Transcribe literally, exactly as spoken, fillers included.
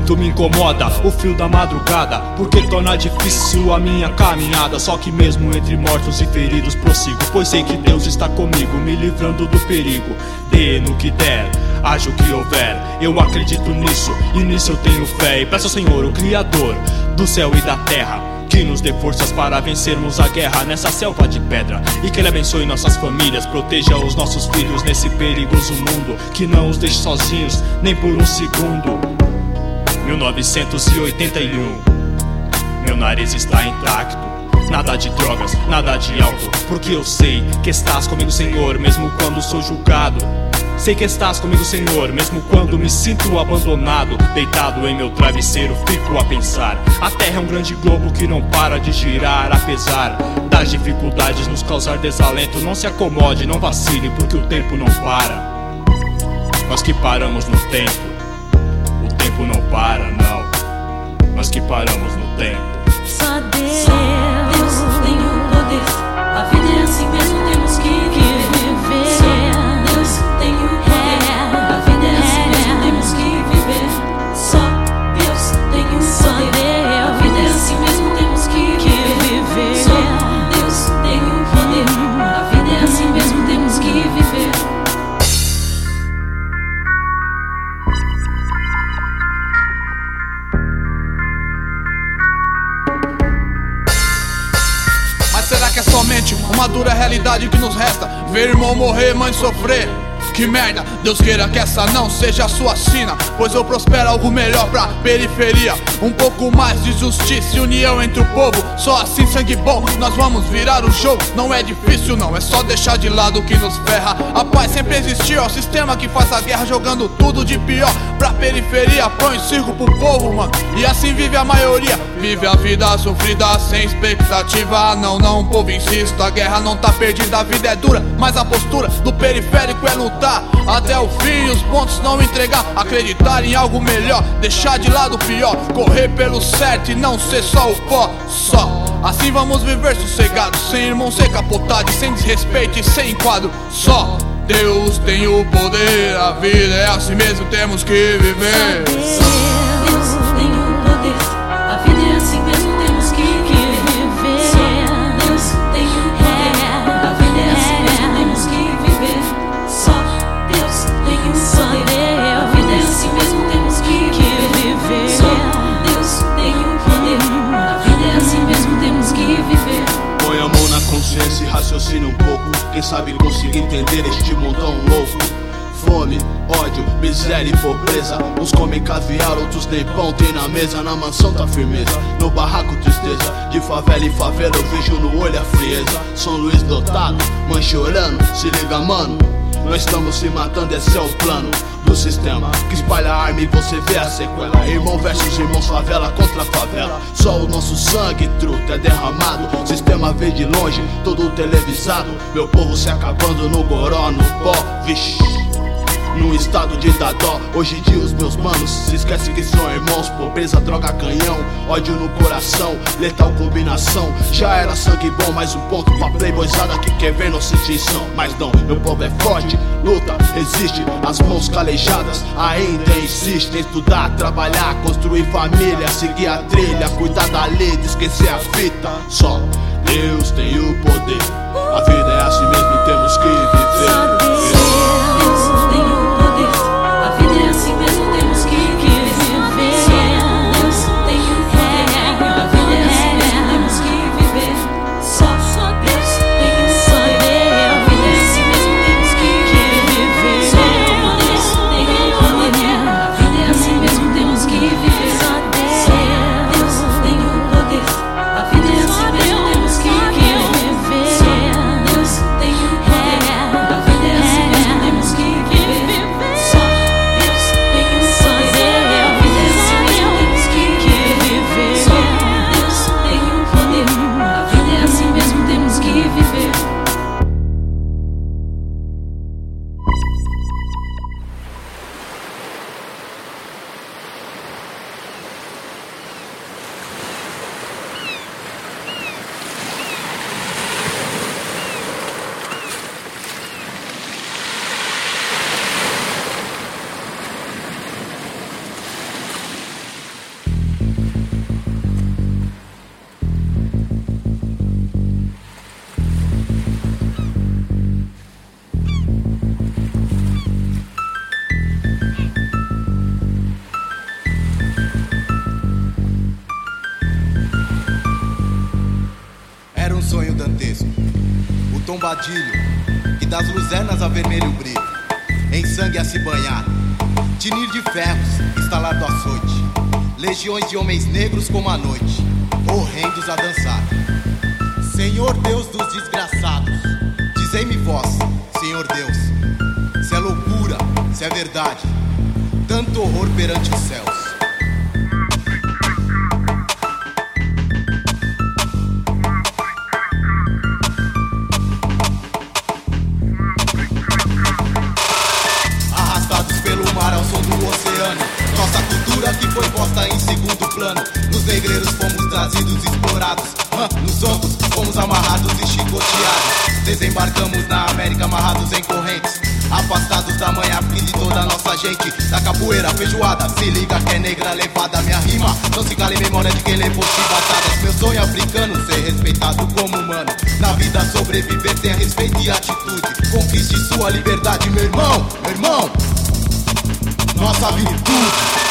muito me incomoda o frio da madrugada, porque torna difícil a minha caminhada. Só que mesmo entre mortos e feridos prossigo, pois sei que Deus está comigo, me livrando do perigo. Dê no que der, haja o que houver, eu acredito nisso e nisso eu tenho fé. E peço ao Senhor, o Criador do céu e da terra, que nos dê forças para vencermos a guerra nessa selva de pedra, e que Ele abençoe nossas famílias, proteja os nossos filhos nesse perigoso mundo, que não os deixe sozinhos nem por um segundo. Mil novecentos e oitenta e um, meu nariz está intacto. Nada de drogas, nada de álcool, porque eu sei que estás comigo, Senhor, mesmo quando sou julgado. Sei que estás comigo, Senhor, mesmo quando me sinto abandonado. Deitado em meu travesseiro, fico a pensar: a terra é um grande globo que não para de girar. Apesar das dificuldades nos causar desalento, não se acomode, não vacile, porque o tempo não para. Nós que paramos no tempo, o tempo não para, não. Nós que paramos no tempo. Só Deus, Só Deus tem o poder. A vida é assim mesmo, temos que viver. Só Deus tem o poder. A vida é assim mesmo, temos que viver. Só Deus tem o poder. A vida é assim mesmo, temos que viver. Só Deus tem o poder. A vida é assim mesmo, temos que viver. Será que é somente uma dura realidade que nos resta? Ver irmão morrer, mãe sofrer? Que merda, Deus queira que essa não seja a sua sina, pois eu prospero algo melhor pra periferia. Um pouco mais de justiça e união entre o povo, só assim sangue bom nós vamos virar o jogo. Não é difícil não, é só deixar de lado o que nos ferra. A paz sempre existiu, é o sistema que faz a guerra, jogando tudo de pior pra periferia. Põe circo pro povo, mano, e assim vive a maioria. Vive a vida sofrida sem expectativa. Não, não, povo, insisto, a guerra não tá perdida. A vida é dura, mas a postura do periférico é lutar até o fim, os pontos não entregar. Acreditar em algo melhor, deixar de lado o pior, correr pelo certo e não ser só o pó. Só assim vamos viver sossegados, sem irmão ser capotado, sem desrespeito e sem enquadro. Só Deus tem o poder, a vida é assim mesmo, temos que viver. Só Deus tem o poder, a vida é assim mesmo, temos que viver. Só Deus tem o poder, a vida é assim mesmo, temos que viver. Só Deus tem o poder, a vida é assim mesmo, temos que viver. Só Deus tem o poder, a vida é assim mesmo, temos que viver. Põe a mão na consciência e raciocine um pouco. Quem sabe conseguir entender este mundão louco. Fome, ódio, miséria e pobreza. Uns comem caviar, outros nem pão tem na mesa. Na mansão tá firmeza, no barraco tristeza. De favela em favela eu vejo no olho a frieza. São Luís lotado, mãe chorando, se liga mano, nós estamos se matando, esse é o plano do sistema que espalha a arma e você vê a sequela. Irmão versus irmãos, favela contra favela. Só o nosso sangue, truta, é derramado. Sistema vê de longe, todo televisado. Meu povo se acabando no goró, no pó, vixe, num estado de dar dó. Hoje em dia os meus manos se esquecem que são irmãos. Pobreza, droga, canhão, ódio no coração, letal combinação. Já era sangue bom, mais um ponto pra playboyzada que quer ver nossa extinção. Mas não, meu povo é forte, luta, resiste. As mãos calejadas ainda insistem. Estudar, trabalhar, construir família, seguir a trilha, cuidar da lei, de esquecer a fita. Só Deus tem o poder, a vida é assim mesmo e temos que viver. tombadilho, que das luzernas a vermelho brilho, em sangue a se banhar, tinir de ferros, estalar do açoite, legiões de homens negros como a noite, horrendos a dançar. Senhor Deus dos desgraçados, dizei-me vós, Senhor Deus, se é loucura, se é verdade, tanto horror perante os céus. Ao som do oceano, nossa cultura que foi posta em segundo plano. Nos negreiros fomos trazidos, explorados, hã, nos ombros fomos amarrados e chicoteados. Desembarcamos na América amarrados em correntes, afastados da mãe África de toda a nossa gente. Da capoeira, feijoada, se liga que é negra levada. Minha rima não se cala em memória de quem levou chibatadas. Meu sonho africano, ser respeitado como humano. Na vida sobreviver, tenha respeito e atitude. Conquiste sua liberdade, meu irmão, meu irmão. Nossa virtude.